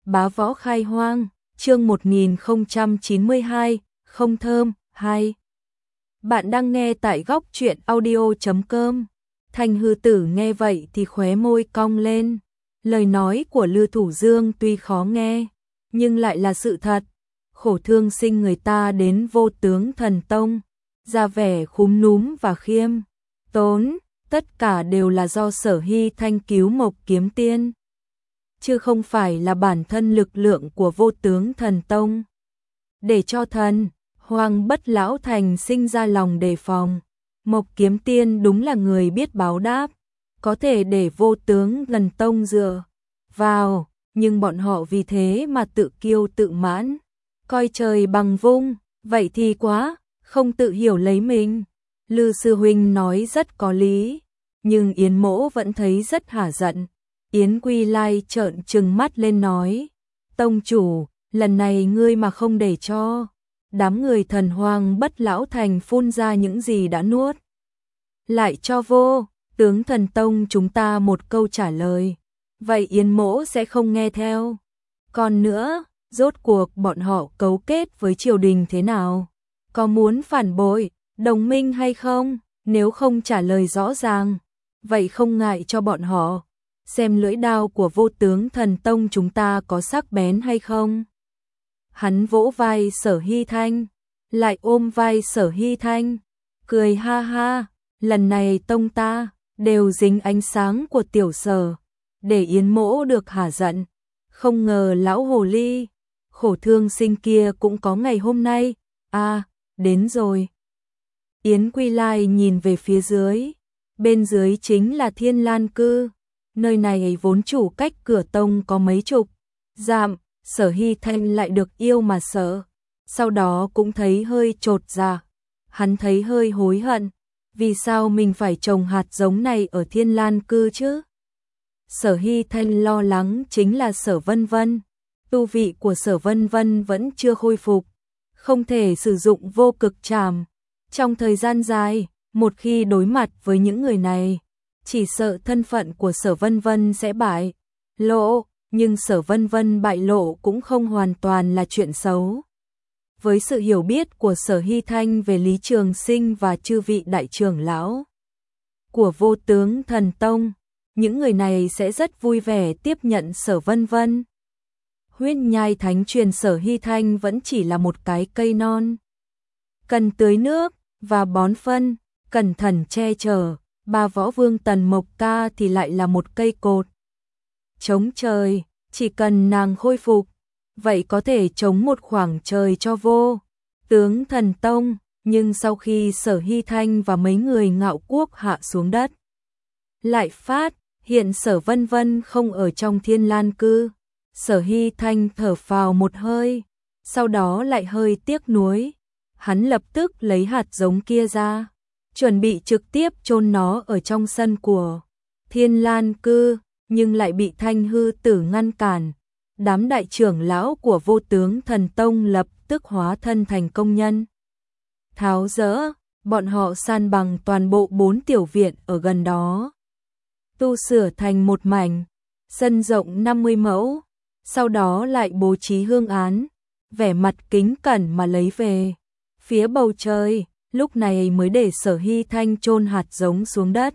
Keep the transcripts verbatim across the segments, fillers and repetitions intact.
Bá Võ Khai Hoang, chương một nghìn không trăm chín mươi hai, không thơm, hai. Bạn đang nghe tại góc truyện audio chấm com. Thanh Hư Tử nghe vậy thì khóe môi cong lên. Lời nói của Lư Thủ Dương tuy khó nghe, nhưng lại là sự thật. Khổ thương sinh người ta đến Vô Tướng Thần Tông, ra vẻ khúm núm và khiêm tốn, tất cả đều là do Sở Hy Thanh cứu Mộc Kiếm Tiên, chứ không phải là bản thân lực lượng của Vô Tướng Thần Tông. Để cho thần Hoàng Bất Lão Thành sinh ra lòng đề phòng, Mộc Kiếm Tiên đúng là người biết báo đáp, có thể để Vô Tướng Thần Tông dựa vào, nhưng bọn họ vì thế mà tự kiêu tự mãn, coi trời bằng vung, vậy thì quá, không tự hiểu lấy mình. Lư sư huynh nói rất có lý, nhưng Yến Mỗ vẫn thấy rất hả giận. Yến Quy Lai trợn trừng mắt lên nói, tông chủ, lần này ngươi mà không để cho đám người Thần Hoàng Bất Lão Thành phun ra những gì đã nuốt lại cho Vô Tướng Thần Tông chúng ta một câu trả lời, vậy Yến Mỗ sẽ không nghe theo. Còn nữa, rốt cuộc bọn họ cấu kết với triều đình thế nào? Có muốn phản bội, đồng minh hay không? Nếu không trả lời rõ ràng, vậy không ngại cho bọn họ xem lưỡi đao của Vô Tướng Thần Tông chúng ta có sắc bén hay không. Hắn vỗ vai Sở Hy Thanh, lại ôm vai Sở Hy Thanh, cười ha ha, lần này tông ta đều dính ánh sáng của tiểu Sở, để Yến Mỗ được hả giận. Không ngờ lão hồ ly khổ thương sinh kia cũng có ngày hôm nay. À, đến rồi. Yến Quy Lai nhìn về phía dưới, bên dưới chính là Thiên Lan Cư. Nơi này vốn chủ cách cửa tông có mấy chục dặm, Sở Hy Thanh lại được yêu mà sợ, sau đó cũng thấy hơi chột dạ. Hắn thấy hơi hối hận, vì sao mình phải trồng hạt giống này ở Thiên Lan Cư chứ? Sở Hy Thanh lo lắng chính là Sở Vân Vân, tu vị của Sở Vân Vân vẫn chưa khôi phục, không thể sử dụng vô cực trảm. Trong thời gian dài, một khi đối mặt với những người này, chỉ sợ thân phận của Sở Vân Vân sẽ bại lộ, nhưng Sở Vân Vân bại lộ cũng không hoàn toàn là chuyện xấu. Với sự hiểu biết của Sở Hy Thanh về Lý Trường Sinh và chư vị đại trưởng lão của Vô Tướng Thần Tông, những người này sẽ rất vui vẻ tiếp nhận Sở Vân Vân. Huyết Nhai Thánh Truyền Sở Hy Thanh vẫn chỉ là một cái cây non, cần tưới nước và bón phân, cẩn thận che chở. Ba Võ Vương Tần Mộc Ca thì lại là một cây cột chống trời, chỉ cần nàng khôi phục, vậy có thể chống một khoảng trời cho Vô Tướng Thần Tông. Nhưng sau khi Sở Hy Thanh và mấy người Ngạo Quốc hạ xuống đất, lại phát hiện Sở Vân Vân không ở trong Thiên Lan Cư. Sở Hy Thanh thở phào một hơi, sau đó lại hơi tiếc nuối. Hắn lập tức lấy hạt giống kia ra, chuẩn bị trực tiếp chôn nó ở trong sân của Thiên Lan Cư, nhưng lại bị Thanh Hư Tử ngăn cản. Đám đại trưởng lão của Vô Tướng Thần Tông lập tức hóa thân thành công nhân tháo dỡ, bọn họ san bằng toàn bộ bốn tiểu viện ở gần đó, tu sửa thành một mảnh sân rộng năm mươi mẫu, sau đó lại bố trí hương án, vẻ mặt kính cẩn mà lấy về phía bầu trời. Lúc này mới để Sở Hy Thanh chôn hạt giống xuống đất.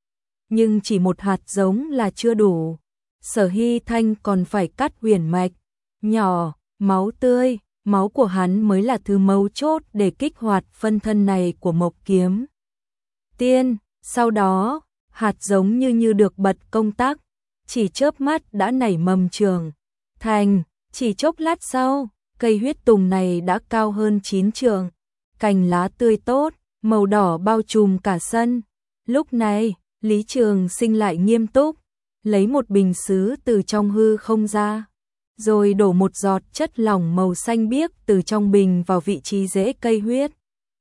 Nhưng chỉ một hạt giống là chưa đủ, Sở Hy Thanh còn phải cắt huyền mạch nhỏ, máu tươi, máu của hắn mới là thứ mấu chốt để kích hoạt phân thân này của Mộc Kiếm Tiên. Sau đó, hạt giống như như được bật công tắc, chỉ chớp mắt đã nảy mầm trường thành. Chỉ chốc lát sau, cây huyết tùng này đã cao hơn chín trượng, cành lá tươi tốt, màu đỏ bao trùm cả sân. Lúc này, Lý Trường Sinh lại nghiêm túc, lấy một bình sứ từ trong hư không ra, rồi đổ một giọt chất lỏng màu xanh biếc từ trong bình vào vị trí rễ cây huyết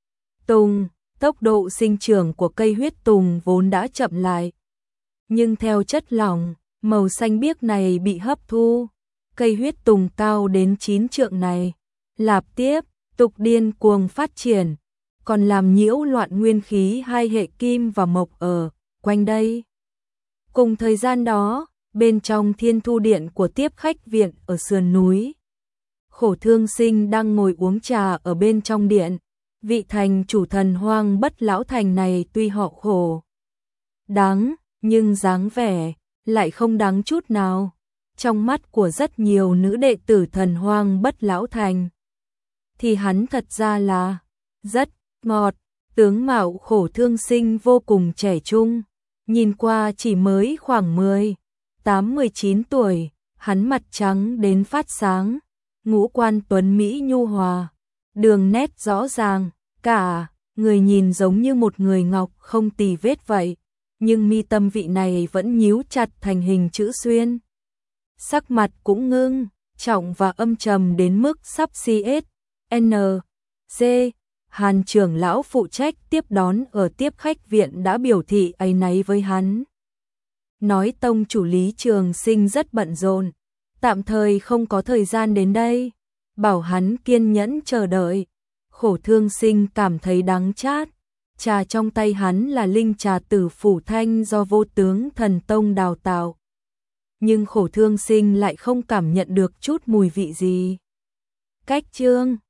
tùng. Tốc độ sinh trưởng của cây huyết tùng vốn đã chậm lại, nhưng theo chất lỏng màu xanh biếc này bị hấp thu, cây huyết tùng cao đến chín trượng này lạp tiếp tục điên cuồng phát triển, còn làm nhiễu loạn nguyên khí hai hệ kim và mộc ở quanh đây. Cùng thời gian đó, bên trong Thiên Thu Điện của tiếp khách viện ở sườn núi. Khổ Thương Sinh đang ngồi uống trà ở bên trong điện. Vị thành chủ thần hoang bất lão thành này tuy họ khổ đáng, nhưng dáng vẻ lại không đáng chút nào. Trong mắt của rất nhiều nữ đệ tử thần hoang bất lão thành, thì hắn thật ra là rất ngọt. Tướng mạo Khổ Thương Sinh vô cùng trẻ trung, nhìn qua chỉ mới khoảng mười tám mười chín tuổi, hắn mặt trắng đến phát sáng, ngũ quan tuấn mỹ nhu hòa, đường nét rõ ràng, cả người nhìn giống như một người ngọc không tì vết vậy, nhưng mi tâm vị này vẫn nhíu chặt thành hình chữ xuyên. Sắc mặt cũng ngưng trọng và âm trầm đến mức sắp xê ét en giê. Hàn trưởng lão phụ trách tiếp đón ở tiếp khách viện đã biểu thị áy náy với hắn. Nói tông chủ Lý Trường Sinh rất bận rộn, tạm thời không có thời gian đến đây, bảo hắn kiên nhẫn chờ đợi. Khổ Thương Sinh cảm thấy đắng chát, trà trong tay hắn là linh trà Tử Phủ Thanh do Vô Tướng Thần Tông đào tạo. Nhưng Khổ Thương Sinh lại không cảm nhận được chút mùi vị gì. Cách chương